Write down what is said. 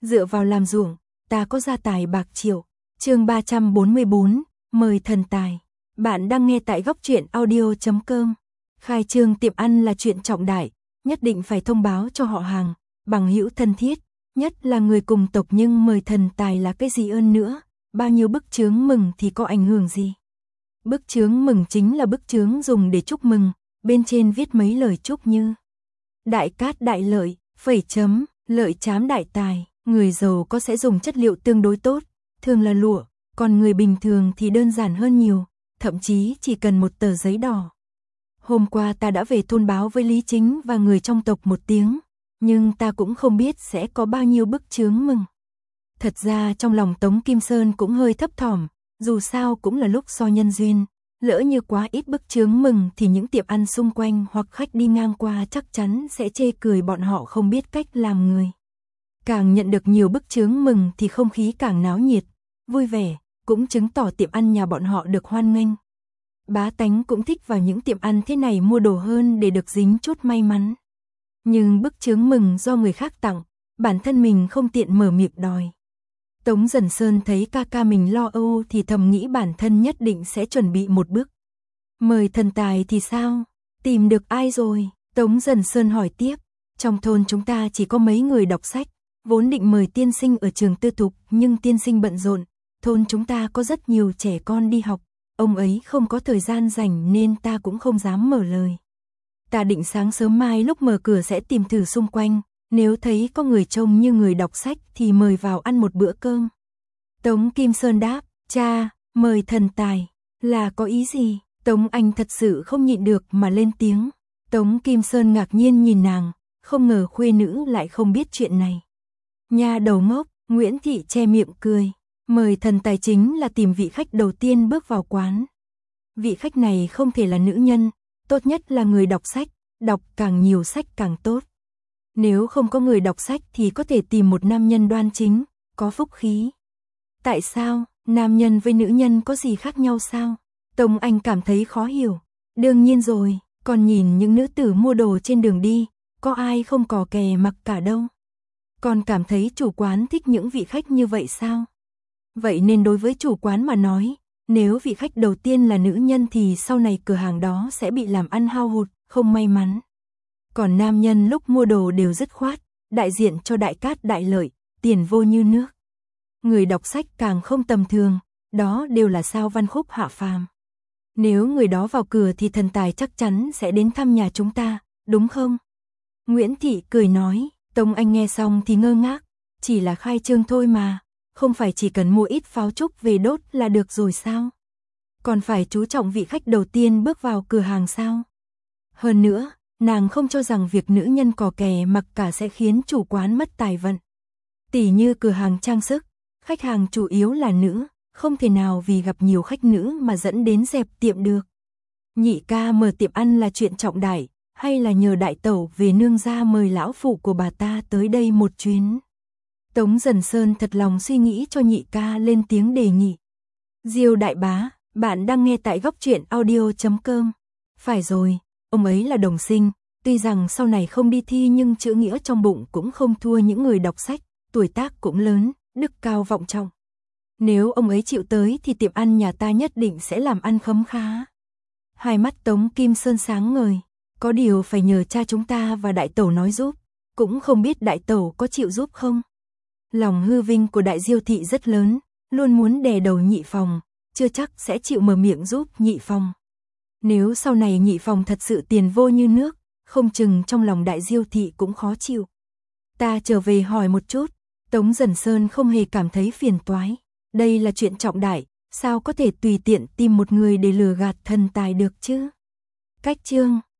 dựa vào làm ruộng, ta có gia tài bạc triệu. Chương 344, mời thần tài. Bạn đang nghe tại góc truyện audio.com. Khai trương tiệm ăn là chuyện trọng đại, nhất định phải thông báo cho họ hàng, bằng hữu thân thiết, nhất là người cùng tộc, nhưng mời thần tài là cái gì ơn nữa, bao nhiêu bức chướng mừng thì có ảnh hưởng gì. Bức chướng mừng chính là bức chướng dùng để chúc mừng, bên trên viết mấy lời chúc như đại cát đại lợi, phẩy chấm, lợi chám đại tài. Người giàu có sẽ dùng chất liệu tương đối tốt, thường là lụa, còn người bình thường thì đơn giản hơn nhiều, thậm chí chỉ cần một tờ giấy đỏ. Hôm qua ta đã về thôn báo với Lý Chính và người trong tộc một tiếng, nhưng ta cũng không biết sẽ có bao nhiêu bức chướng mừng. Thật ra trong lòng Tống Kim Sơn cũng hơi thấp thỏm, dù sao cũng là lúc so nhân duyên, lỡ như quá ít bức chướng mừng thì những tiệm ăn xung quanh hoặc khách đi ngang qua chắc chắn sẽ chê cười bọn họ không biết cách làm người. Càng nhận được nhiều bức chướng mừng thì không khí càng náo nhiệt, vui vẻ, cũng chứng tỏ tiệm ăn nhà bọn họ được hoan nghênh. Bá tánh cũng thích vào những tiệm ăn thế này mua đồ hơn để được dính chút may mắn. Nhưng bức chướng mừng do người khác tặng, bản thân mình không tiện mở miệng đòi. Tống Dần Sơn thấy ca ca mình lo âu thì thầm nghĩ bản thân nhất định sẽ chuẩn bị một bức. Mời thần tài thì sao? Tìm được ai rồi? Tống Dần Sơn hỏi tiếp. Trong thôn chúng ta chỉ có mấy người đọc sách, vốn định mời tiên sinh ở trường tư thục, nhưng tiên sinh bận rộn, thôn chúng ta có rất nhiều trẻ con đi học, ông ấy không có thời gian rảnh nên ta cũng không dám mở lời. Ta định sáng sớm mai lúc mở cửa sẽ tìm thử xung quanh, nếu thấy có người trông như người đọc sách thì mời vào ăn một bữa cơm. Tống Kim Sơn đáp, cha, mời thần tài, là có ý gì? Tống Anh thật sự không nhịn được mà lên tiếng. Tống Kim Sơn ngạc nhiên nhìn nàng, không ngờ khuê nữ lại không biết chuyện này. Nha đầu ngốc, Nguyễn Thị che miệng cười. Mời thần tài chính là tìm vị khách đầu tiên bước vào quán. Vị khách này không thể là nữ nhân, tốt nhất là người đọc sách, đọc càng nhiều sách càng tốt. Nếu không có người đọc sách thì có thể tìm một nam nhân đoan chính, có phúc khí. Tại sao, nam nhân với nữ nhân có gì khác nhau sao? Tống Anh cảm thấy khó hiểu. Đương nhiên rồi, còn nhìn những nữ tử mua đồ trên đường đi, có ai không cò kè mặc cả đâu. Còn cảm thấy chủ quán thích những vị khách như vậy sao? Vậy nên đối với chủ quán mà nói, nếu vị khách đầu tiên là nữ nhân thì sau này cửa hàng đó sẽ bị làm ăn hao hụt, không may mắn. Còn nam nhân lúc mua đồ đều dứt khoát, đại diện cho đại cát đại lợi, tiền vô như nước. Người đọc sách càng không tầm thường, đó đều là sao văn khúc hạ phàm. Nếu người đó vào cửa thì thần tài chắc chắn sẽ đến thăm nhà chúng ta, đúng không? Nguyễn Thị cười nói. Tống Anh nghe xong thì ngơ ngác, chỉ là khai trương thôi mà, không phải chỉ cần mua ít pháo trúc về đốt là được rồi sao? Còn phải chú trọng vị khách đầu tiên bước vào cửa hàng sao? Hơn nữa, nàng không cho rằng việc nữ nhân cò kè mặc cả sẽ khiến chủ quán mất tài vận. Tỉ như cửa hàng trang sức, khách hàng chủ yếu là nữ, không thể nào vì gặp nhiều khách nữ mà dẫn đến dẹp tiệm được. Nhị ca mở tiệm ăn là chuyện trọng đại, hay là nhờ đại tẩu về nương gia mời lão phụ của bà ta tới đây một chuyến? Tống Dần Sơn thật lòng suy nghĩ cho nhị ca lên tiếng đề nghị. Diêu đại bá, bạn đang nghe tại góc truyện audio.com. Phải rồi, ông ấy là đồng sinh, tuy rằng sau này không đi thi nhưng chữ nghĩa trong bụng cũng không thua những người đọc sách, tuổi tác cũng lớn, đức cao vọng trọng. Nếu ông ấy chịu tới thì tiệm ăn nhà ta nhất định sẽ làm ăn khấm khá. Hai mắt Tống Kim Sơn sáng ngời. Có điều phải nhờ cha chúng ta và đại tẩu nói giúp, cũng không biết đại tẩu có chịu giúp không. Lòng hư vinh của đại Diêu thị rất lớn, luôn muốn đè đầu nhị phòng, chưa chắc sẽ chịu mở miệng giúp nhị phòng. Nếu sau này nhị phòng thật sự tiền vô như nước, không chừng trong lòng đại Diêu thị cũng khó chịu. Ta trở về hỏi một chút. Tống Dần Sơn không hề cảm thấy phiền toái. Đây là chuyện trọng đại, sao có thể tùy tiện tìm một người để lừa gạt thần tài được chứ? Cách chương